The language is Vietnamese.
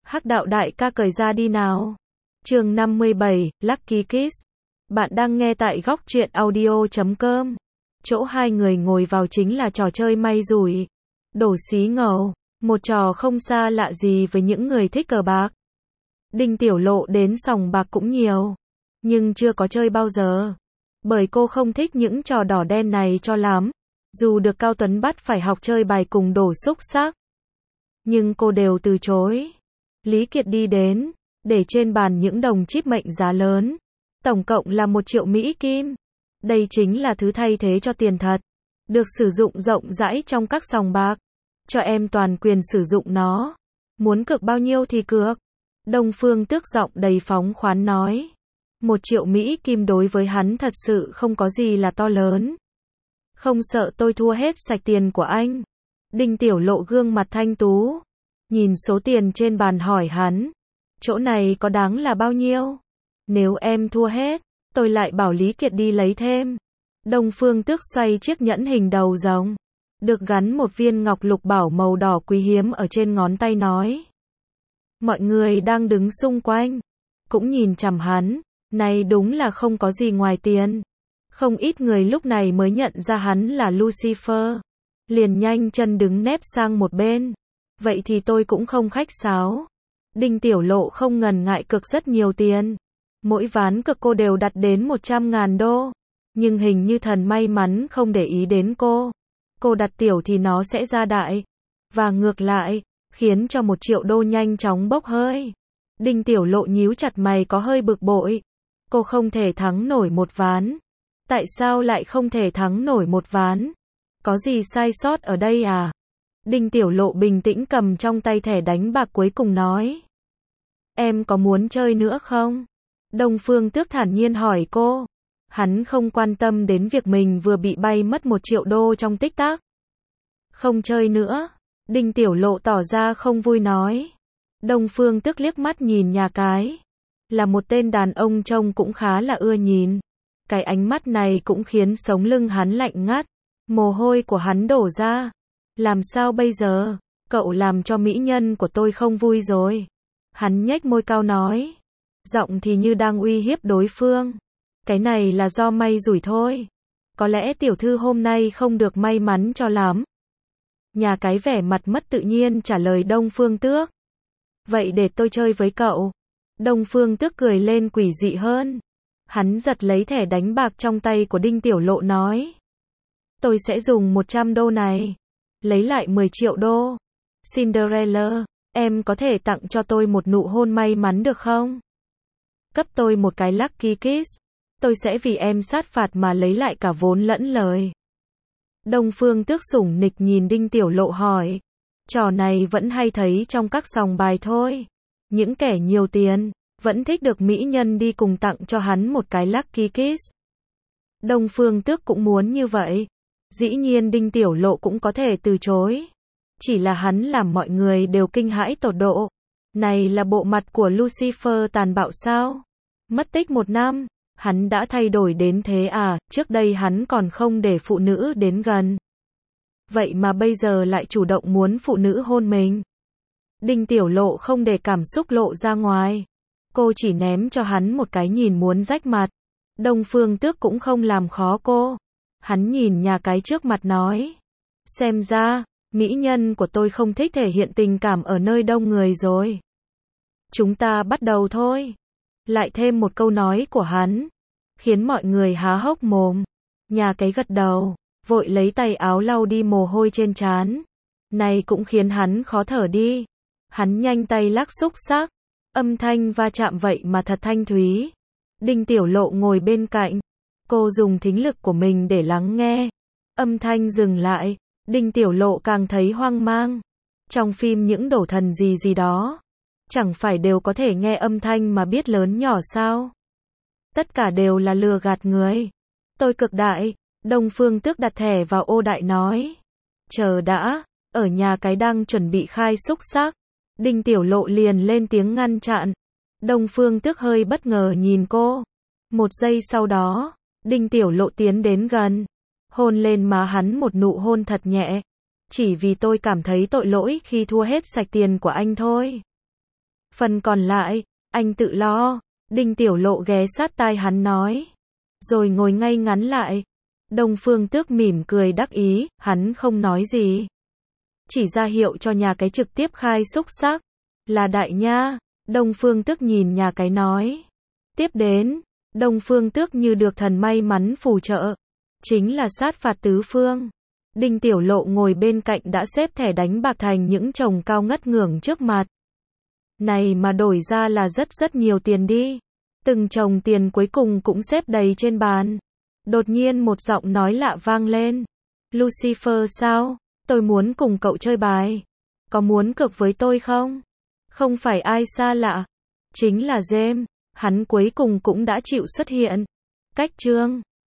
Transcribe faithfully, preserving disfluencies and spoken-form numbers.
Hắc đạo đại ca cởi ra đi nào. Chương năm mươi bảy, Lucky Kiss. Bạn đang nghe tại góc truyện audio chấm com. Chỗ hai người ngồi vào chính là trò chơi may rủi. Đổ xí ngầu, một trò không xa lạ gì với những người thích cờ bạc. Đinh Tiểu Lộ đến sòng bạc cũng nhiều, nhưng chưa có chơi bao giờ. Bởi cô không thích những trò đỏ đen này cho lắm. Dù được Cao Tuấn bắt phải học chơi bài cùng đổ xúc xắc, nhưng cô đều từ chối. Lý Kiệt đi đến, để trên bàn những đồng chip mệnh giá lớn. Tổng cộng là một triệu Mỹ Kim. Đây chính là thứ thay thế cho tiền thật, được sử dụng rộng rãi trong các sòng bạc. Cho em toàn quyền sử dụng nó. Muốn cược bao nhiêu thì cược. Đông Phương Tước giọng đầy phóng khoáng nói. Một triệu Mỹ Kim đối với hắn thật sự không có gì là to lớn. Không sợ tôi thua hết sạch tiền của anh. Đinh Tiểu Lộ gương mặt thanh tú, nhìn số tiền trên bàn hỏi hắn. Chỗ này có đáng là bao nhiêu? Nếu em thua hết, tôi lại bảo Lý Kiệt đi lấy thêm. Đông Phương Tước xoay chiếc nhẫn hình đầu rồng, được gắn một viên ngọc lục bảo màu đỏ quý hiếm ở trên ngón tay nói. Mọi người đang đứng xung quanh, cũng nhìn chằm hắn. Này đúng là không có gì ngoài tiền. Không ít người lúc này mới nhận ra hắn là Lucifer. Liền nhanh chân đứng nép sang một bên. Vậy thì tôi cũng không khách sáo. Đinh Tiểu Lộ không ngần ngại cực rất nhiều tiền. Mỗi ván cực cô đều đặt đến một trăm ngàn đô. Nhưng hình như thần may mắn không để ý đến cô. Cô đặt tiểu thì nó sẽ ra đại. Và ngược lại, khiến cho một triệu đô nhanh chóng bốc hơi. Đinh Tiểu Lộ nhíu chặt mày có hơi bực bội. Cô không thể thắng nổi một ván. Tại sao lại không thể thắng nổi một ván? Có gì sai sót ở đây à? Đinh Tiểu Lộ bình tĩnh cầm trong tay thẻ đánh bạc cuối cùng nói. Em có muốn chơi nữa không? Đông Phương Tước thản nhiên hỏi cô. Hắn không quan tâm đến việc mình vừa bị bay mất một triệu đô trong tích tắc. Không chơi nữa. Đinh Tiểu Lộ tỏ ra không vui nói. Đông Phương Tước liếc mắt nhìn nhà cái. Là một tên đàn ông trông cũng khá là ưa nhìn. Cái ánh mắt này cũng khiến sống lưng hắn lạnh ngắt. Mồ hôi của hắn đổ ra. Làm sao bây giờ? Cậu làm cho mỹ nhân của tôi không vui rồi. Hắn nhếch môi cao nói. Giọng thì như đang uy hiếp đối phương. Cái này là do may rủi thôi. Có lẽ tiểu thư hôm nay không được may mắn cho lắm. Nhà cái vẻ mặt mất tự nhiên trả lời Đông Phương Tước. Vậy để tôi chơi với cậu. Đông Phương Tước cười lên quỷ dị hơn. Hắn giật lấy thẻ đánh bạc trong tay của Đinh Tiểu Lộ nói. Tôi sẽ dùng một trăm đô này. Lấy lại mười triệu đô. Cinderella, em có thể tặng cho tôi một nụ hôn may mắn được không? Cấp tôi một cái Lucky Kiss. Tôi sẽ vì em sát phạt mà lấy lại cả vốn lẫn lời. Đông Phương Tước sủng nịch nhìn Đinh Tiểu Lộ hỏi. Trò này vẫn hay thấy trong các sòng bài thôi. Những kẻ nhiều tiền vẫn thích được mỹ nhân đi cùng tặng cho hắn một cái Lucky Kiss. Đông Phương Tước cũng muốn như vậy. Dĩ nhiên Đinh Tiểu Lộ cũng có thể từ chối. Chỉ là hắn làm mọi người đều kinh hãi tột độ. Này là bộ mặt của Lucifer tàn bạo sao? Mất tích một năm, hắn đã thay đổi đến thế à? Trước đây hắn còn không để phụ nữ đến gần. Vậy mà bây giờ lại chủ động muốn phụ nữ hôn mình. Đinh Tiểu Lộ không để cảm xúc lộ ra ngoài. Cô chỉ ném cho hắn một cái nhìn muốn rách mặt. Đông Phương Tước cũng không làm khó cô. Hắn nhìn nhà cái trước mặt nói. Xem ra, mỹ nhân của tôi không thích thể hiện tình cảm ở nơi đông người rồi. Chúng ta bắt đầu thôi. Lại thêm một câu nói của hắn, khiến mọi người há hốc mồm. Nhà cái gật đầu, vội lấy tay áo lau đi mồ hôi trên trán. Này cũng khiến hắn khó thở đi. Hắn nhanh tay lắc xúc xắc. Âm thanh va chạm vậy mà thật thanh thúy. Đinh Tiểu Lộ ngồi bên cạnh. Cô dùng thính lực của mình để lắng nghe. Âm thanh dừng lại. Đinh Tiểu Lộ càng thấy hoang mang. Trong phim những đổ thần gì gì đó, chẳng phải đều có thể nghe âm thanh mà biết lớn nhỏ sao? Tất cả đều là lừa gạt người. Tôi cực đại. Đông Phương Tước đặt thẻ vào ô đại nói. Chờ đã. Ở nhà cái đang chuẩn bị khai xúc xắc. Đinh Tiểu Lộ liền lên tiếng ngăn chặn. Đông Phương Tước hơi bất ngờ nhìn cô. Một giây sau đó, Đinh Tiểu Lộ tiến đến gần, hôn lên má hắn một nụ hôn thật nhẹ. Chỉ vì tôi cảm thấy tội lỗi khi thua hết sạch tiền của anh thôi. Phần còn lại, anh tự lo. Đinh Tiểu Lộ ghé sát tai hắn nói. Rồi ngồi ngay ngắn lại. Đông Phương Tước mỉm cười đắc ý, hắn không nói gì. Chỉ ra hiệu cho nhà cái trực tiếp khai xúc xắc. Là Đại Nha. Đông Phương Tước nhìn nhà cái nói. Tiếp đến, Đông Phương Tước như được thần may mắn phù trợ. Chính là sát phạt tứ phương. Đinh Tiểu Lộ ngồi bên cạnh đã xếp thẻ đánh bạc thành những chồng cao ngất ngưởng trước mặt. Này mà đổi ra là rất rất nhiều tiền đi. Từng chồng tiền cuối cùng cũng xếp đầy trên bàn. Đột nhiên một giọng nói lạ vang lên. Lucifer sao? Tôi muốn cùng cậu chơi bài. Có muốn cược với tôi không? Không phải ai xa lạ. Chính là James. Hắn cuối cùng cũng đã chịu xuất hiện. Cách chương